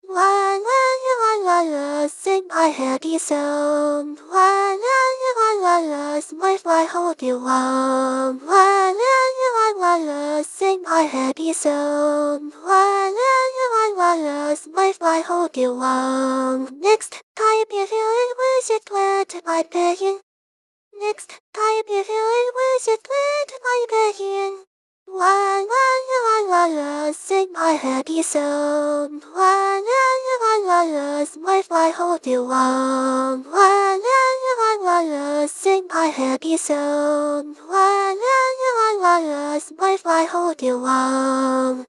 Sing my happy song. Smile, I hope you warm. Sing my happy song. Smile, I hope you warm. Next time you feel visit glad my pain. Next time you feel visit glad my pain. Sing my happy song. Smile, I hope you warm. Sing my happy song. Smile, I hope you warm.